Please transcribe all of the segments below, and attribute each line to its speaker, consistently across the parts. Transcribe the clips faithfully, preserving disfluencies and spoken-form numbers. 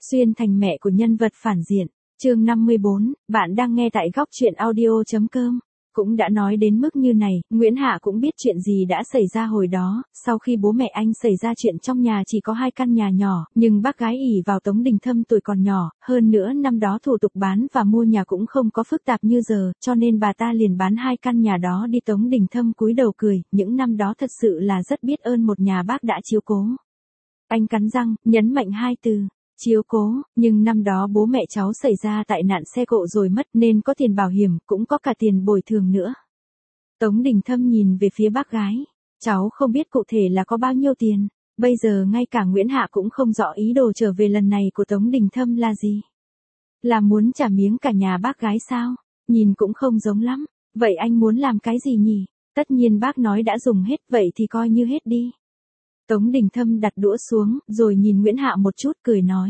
Speaker 1: Xuyên thành mẹ của nhân vật phản diện. Chương năm mươi bốn, bạn đang nghe tại góc truyện audio chấm com. Cũng đã nói đến mức như này, Nguyễn Hạ cũng biết chuyện gì đã xảy ra hồi đó, sau khi bố mẹ anh xảy ra chuyện trong nhà chỉ có hai căn nhà nhỏ, nhưng bác gái ỷ vào Tống Đình Thâm tuổi còn nhỏ, hơn nữa năm đó thủ tục bán và mua nhà cũng không có phức tạp như giờ, cho nên bà ta liền bán hai căn nhà đó đi. Tống Đình Thâm cúi đầu cười, những năm đó thật sự là rất biết ơn một nhà bác đã chiếu cố. Anh cắn răng, nhấn mạnh hai từ. Chiếu cố, nhưng năm đó bố mẹ cháu xảy ra tại nạn xe cộ rồi mất nên có tiền bảo hiểm, cũng có cả tiền bồi thường nữa. Tống Đình Thâm nhìn về phía bác gái. Cháu không biết cụ thể là có bao nhiêu tiền. Bây giờ ngay cả Nguyễn Hạ cũng không rõ ý đồ trở về lần này của Tống Đình Thâm là gì. Là muốn trả miếng cả nhà bác gái sao? Nhìn cũng không giống lắm. Vậy anh muốn làm cái gì nhỉ? Tất nhiên bác nói đã dùng hết, vậy thì coi như hết đi. Tống Đình Thâm đặt đũa xuống, rồi nhìn Nguyễn Hạ một chút, cười nói.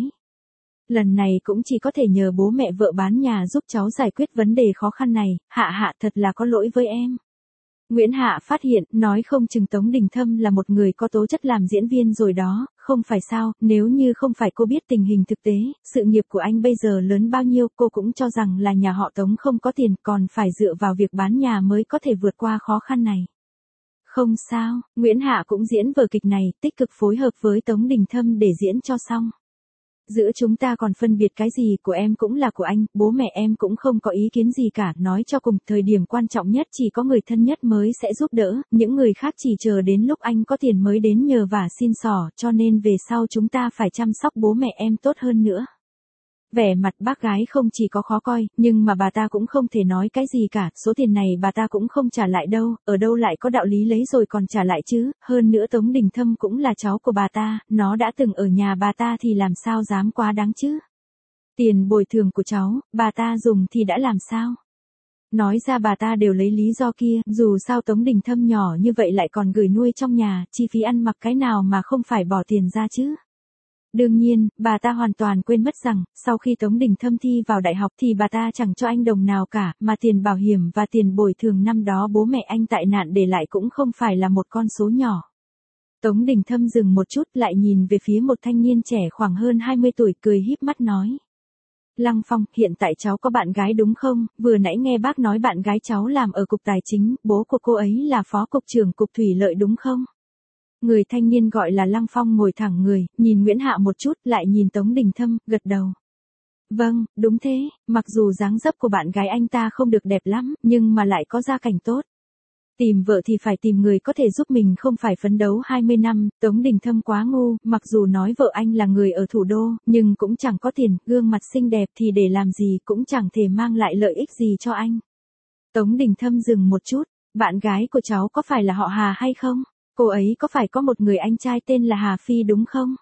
Speaker 1: Lần này cũng chỉ có thể nhờ bố mẹ vợ bán nhà giúp cháu giải quyết vấn đề khó khăn này, Hạ Hạ thật là có lỗi với em. Nguyễn Hạ phát hiện, nói không chừng Tống Đình Thâm là một người có tố chất làm diễn viên rồi đó, không phải sao, nếu như không phải cô biết tình hình thực tế, sự nghiệp của anh bây giờ lớn bao nhiêu, cô cũng cho rằng là nhà họ Tống không có tiền, còn phải dựa vào việc bán nhà mới có thể vượt qua khó khăn này. Không sao, Nguyễn Hạ cũng diễn vở kịch này, tích cực phối hợp với Tống Đình Thâm để diễn cho xong. Giữa chúng ta còn phân biệt cái gì, của em cũng là của anh, bố mẹ em cũng không có ý kiến gì cả, nói cho cùng, thời điểm quan trọng nhất chỉ có người thân nhất mới sẽ giúp đỡ, những người khác chỉ chờ đến lúc anh có tiền mới đến nhờ vả xin xỏ, cho nên về sau chúng ta phải chăm sóc bố mẹ em tốt hơn nữa. Vẻ mặt bác gái không chỉ có khó coi, nhưng mà bà ta cũng không thể nói cái gì cả, số tiền này bà ta cũng không trả lại đâu, ở đâu lại có đạo lý lấy rồi còn trả lại chứ, hơn nữa Tống Đình Thâm cũng là cháu của bà ta, nó đã từng ở nhà bà ta thì làm sao dám quá đáng chứ. Tiền bồi thường của cháu, bà ta dùng thì đã làm sao? Nói ra bà ta đều lấy lý do kia, dù sao Tống Đình Thâm nhỏ như vậy lại còn gửi nuôi trong nhà, chi phí ăn mặc cái nào mà không phải bỏ tiền ra chứ. Đương nhiên, bà ta hoàn toàn quên mất rằng, sau khi Tống Đình Thâm thi vào đại học thì bà ta chẳng cho anh đồng nào cả, mà tiền bảo hiểm và tiền bồi thường năm đó bố mẹ anh tại nạn để lại cũng không phải là một con số nhỏ. Tống Đình Thâm dừng một chút, lại nhìn về phía một thanh niên trẻ khoảng hơn hai mươi tuổi, cười híp mắt nói. Lăng Phong, hiện tại cháu có bạn gái đúng không? Vừa nãy nghe bác nói bạn gái cháu làm ở cục tài chính, bố của cô ấy là phó cục trưởng cục thủy lợi đúng không? Người thanh niên gọi là Lăng Phong ngồi thẳng người, nhìn Nguyễn Hạ một chút, lại nhìn Tống Đình Thâm, gật đầu. Vâng, đúng thế, mặc dù dáng dấp của bạn gái anh ta không được đẹp lắm, nhưng mà lại có gia cảnh tốt. Tìm vợ thì phải tìm người có thể giúp mình, không phải phấn đấu hai mươi năm, Tống Đình Thâm quá ngu, mặc dù nói vợ anh là người ở thủ đô, nhưng cũng chẳng có tiền, gương mặt xinh đẹp thì để làm gì, cũng chẳng thể mang lại lợi ích gì cho anh. Tống Đình Thâm dừng một chút, bạn gái của cháu có phải là họ Hà hay không? Cô ấy có phải có một người anh trai tên là Hà Phi đúng không?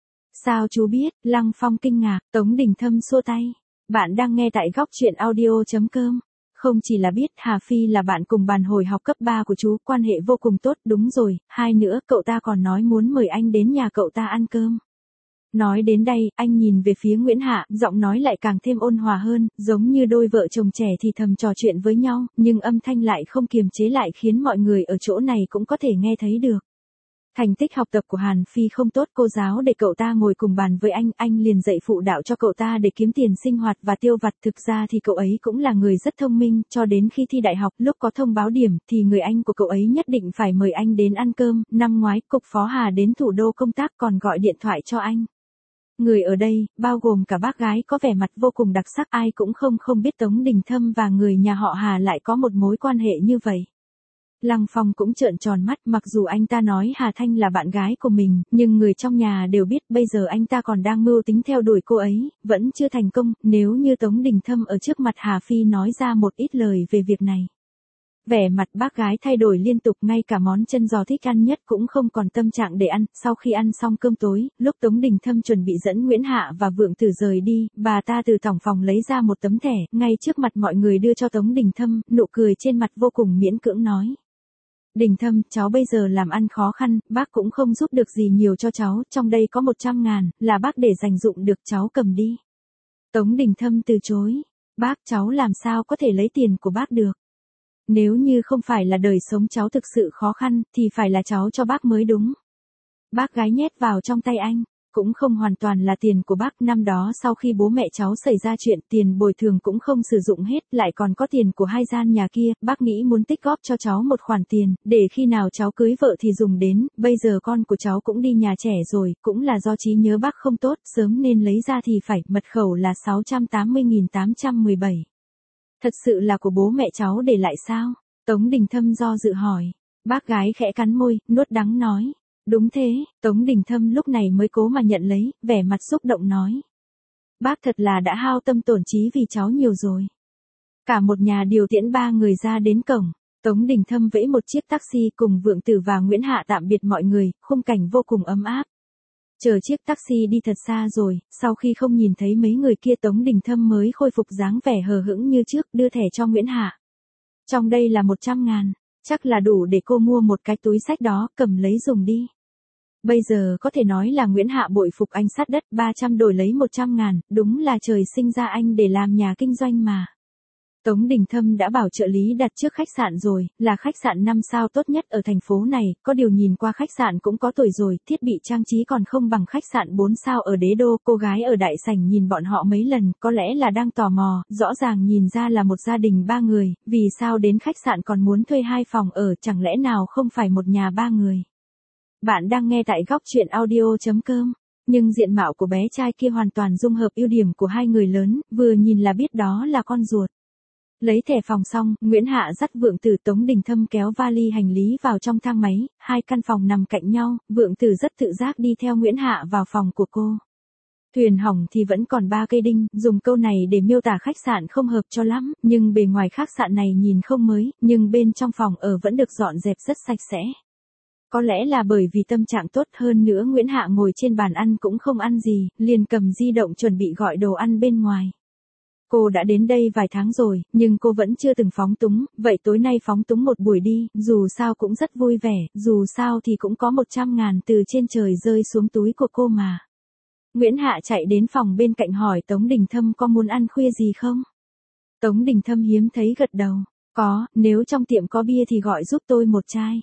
Speaker 1: Sao chú biết? Lăng Phong kinh ngạc, Tống Đình Thâm xua tay. Bạn đang nghe tại góc truyện audio chấm com. Không chỉ là biết, Hà Phi là bạn cùng bàn hồi học cấp ba của chú, quan hệ vô cùng tốt, đúng rồi, hai nữa, cậu ta còn nói muốn mời anh đến nhà cậu ta ăn cơm. Nói đến đây, anh nhìn về phía Nguyễn Hạ, giọng nói lại càng thêm ôn hòa hơn, giống như đôi vợ chồng trẻ thì thầm trò chuyện với nhau, nhưng âm thanh lại không kiềm chế lại, khiến mọi người ở chỗ này cũng có thể nghe thấy được. Thành tích học tập của Hàn Phi không tốt, cô giáo để cậu ta ngồi cùng bàn với anh, anh liền dạy phụ đạo cho cậu ta để kiếm tiền sinh hoạt và tiêu vặt. Thực ra thì cậu ấy cũng là người rất thông minh, cho đến khi thi đại học, lúc có thông báo điểm, thì người anh của cậu ấy nhất định phải mời anh đến ăn cơm. Năm ngoái, cục phó Hà đến thủ đô công tác còn gọi điện thoại cho anh. Người ở đây, bao gồm cả bác gái có vẻ mặt vô cùng đặc sắc, ai cũng không không biết Tống Đình Thâm và người nhà họ Hà lại có một mối quan hệ như vậy. Lăng Phong cũng trợn tròn mắt, mặc dù anh ta nói Hà Thanh là bạn gái của mình, nhưng người trong nhà đều biết bây giờ anh ta còn đang mưu tính theo đuổi cô ấy, vẫn chưa thành công, nếu như Tống Đình Thâm ở trước mặt Hà Phi nói ra một ít lời về việc này. Vẻ mặt bác gái thay đổi liên tục, ngay cả món chân giò thích ăn nhất cũng không còn tâm trạng để ăn. Sau khi ăn xong cơm tối, lúc Tống Đình Thâm chuẩn bị dẫn Nguyễn Hạ và Vượng Tử rời đi, bà ta từ tổng phòng lấy ra một tấm thẻ, ngay trước mặt mọi người đưa cho Tống Đình Thâm, nụ cười trên mặt vô cùng miễn cưỡng nói. Đình Thâm, cháu bây giờ làm ăn khó khăn, bác cũng không giúp được gì nhiều cho cháu, trong đây có một trăm ngàn, là bác để dành dụng được, cháu cầm đi. Tống Đình Thâm từ chối. Bác, cháu làm sao có thể lấy tiền của bác được? Nếu như không phải là đời sống cháu thực sự khó khăn, thì phải là cháu cho bác mới đúng. Bác gái nhét vào trong tay anh. Cũng không hoàn toàn là tiền của bác, năm đó sau khi bố mẹ cháu xảy ra chuyện tiền bồi thường cũng không sử dụng hết, lại còn có tiền của hai gian nhà kia, bác nghĩ muốn tích góp cho cháu một khoản tiền, để khi nào cháu cưới vợ thì dùng đến, bây giờ con của cháu cũng đi nhà trẻ rồi, cũng là do trí nhớ bác không tốt, sớm nên lấy ra thì phải, mật khẩu là sáu trăm tám mươi nghìn tám trăm mười bảy. Thật sự là của bố mẹ cháu để lại sao? Tống Đình Thâm do dự hỏi. Bác gái khẽ cắn môi, nuốt đắng nói. Đúng thế, Tống Đình Thâm lúc này mới cố mà nhận lấy, vẻ mặt xúc động nói. Bác thật là đã hao tâm tổn trí vì cháu nhiều rồi. Cả một nhà điều tiễn ba người ra đến cổng. Tống Đình Thâm vẫy một chiếc taxi cùng Vượng Tử và Nguyễn Hạ tạm biệt mọi người, khung cảnh vô cùng ấm áp. Chờ chiếc taxi đi thật xa rồi, sau khi không nhìn thấy mấy người kia Tống Đình Thâm mới khôi phục dáng vẻ hờ hững như trước, đưa thẻ cho Nguyễn Hạ. Trong đây là một trăm ngàn, chắc là đủ để cô mua một cái túi xách đó, cầm lấy dùng đi. Bây giờ có thể nói là Nguyễn Hạ bội phục anh sát đất, ba trăm đổi lấy một trăm ngàn, đúng là trời sinh ra anh để làm nhà kinh doanh mà. Tống Đình Thâm đã bảo trợ lý đặt trước khách sạn rồi, là khách sạn năm sao tốt nhất ở thành phố này, có điều nhìn qua khách sạn cũng có tuổi rồi, thiết bị trang trí còn không bằng khách sạn bốn sao ở Đế Đô, cô gái ở đại sảnh nhìn bọn họ mấy lần, có lẽ là đang tò mò, rõ ràng nhìn ra là một gia đình ba người, vì sao đến khách sạn còn muốn thuê hai phòng ở, chẳng lẽ nào không phải một nhà ba người. Bạn đang nghe tại góc truyện audio chấm com. Nhưng diện mạo của bé trai kia hoàn toàn dung hợp ưu điểm của hai người lớn, vừa nhìn là biết đó là con ruột. Lấy thẻ phòng xong, Nguyễn Hạ dắt Vượng Tử Tống Đình Thâm kéo vali hành lý vào trong thang máy, hai căn phòng nằm cạnh nhau, Vượng Tử rất tự giác đi theo Nguyễn Hạ vào phòng của cô. Thuyền hỏng thì vẫn còn ba cây đinh, dùng câu này để miêu tả khách sạn không hợp cho lắm, nhưng bề ngoài khách sạn này nhìn không mới, nhưng bên trong phòng ở vẫn được dọn dẹp rất sạch sẽ. Có lẽ là bởi vì tâm trạng tốt hơn nữa Nguyễn Hạ ngồi trên bàn ăn cũng không ăn gì, liền cầm di động chuẩn bị gọi đồ ăn bên ngoài. Cô đã đến đây vài tháng rồi, nhưng cô vẫn chưa từng phóng túng, vậy tối nay phóng túng một buổi đi, dù sao cũng rất vui vẻ, dù sao thì cũng có một trăm ngàn từ trên trời rơi xuống túi của cô mà. Nguyễn Hạ chạy đến phòng bên cạnh hỏi Tống Đình Thâm có muốn ăn khuya gì không? Tống Đình Thâm hiếm thấy gật đầu, có, nếu trong tiệm có bia thì gọi giúp tôi một chai.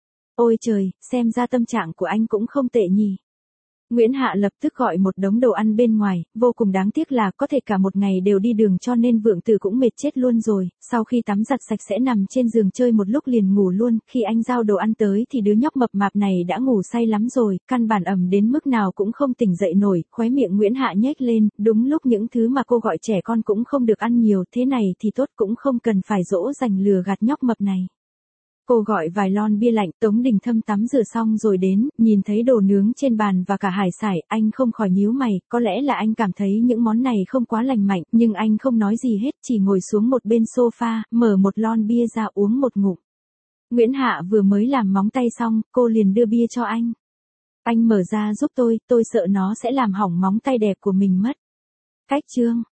Speaker 1: Ôi trời, xem ra tâm trạng của anh cũng không tệ nhỉ. Nguyễn Hạ lập tức gọi một đống đồ ăn bên ngoài, vô cùng đáng tiếc là có thể cả một ngày đều đi đường cho nên Vượng Tử cũng mệt chết luôn rồi, sau khi tắm giặt sạch sẽ nằm trên giường chơi một lúc liền ngủ luôn, khi anh giao đồ ăn tới thì đứa nhóc mập mạp này đã ngủ say lắm rồi, căn bản ẩm đến mức nào cũng không tỉnh dậy nổi, khóe miệng Nguyễn Hạ nhếch lên, đúng lúc những thứ mà cô gọi trẻ con cũng không được ăn nhiều, thế này thì tốt cũng không cần phải dỗ dành lừa gạt nhóc mập này. Cô gọi vài lon bia lạnh, Tống Đình Thâm tắm rửa xong rồi đến, nhìn thấy đồ nướng trên bàn và cả hải sản, anh không khỏi nhíu mày, có lẽ là anh cảm thấy những món này không quá lành mạnh, nhưng anh không nói gì hết, chỉ ngồi xuống một bên sofa, mở một lon bia ra uống một ngụm. Nguyễn Hạ vừa mới làm móng tay xong, cô liền đưa bia cho anh. Anh mở ra giúp tôi, tôi sợ nó sẽ làm hỏng móng tay đẹp của mình mất. Cách chương